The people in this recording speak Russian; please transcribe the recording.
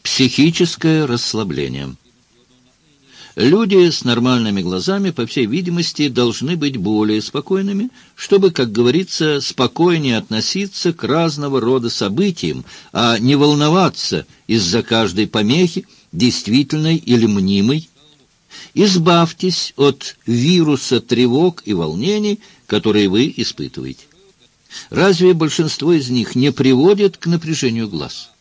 Психическое расслабление. Люди с нормальными глазами, по всей видимости, должны быть более спокойными, чтобы, как говорится, спокойнее относиться к разного рода событиям, а не волноваться из-за каждой помехи, действительной или мнимой. Избавьтесь от вируса тревог и волнений, которые вы испытываете. Разве большинство из них не приводит к напряжению глаз?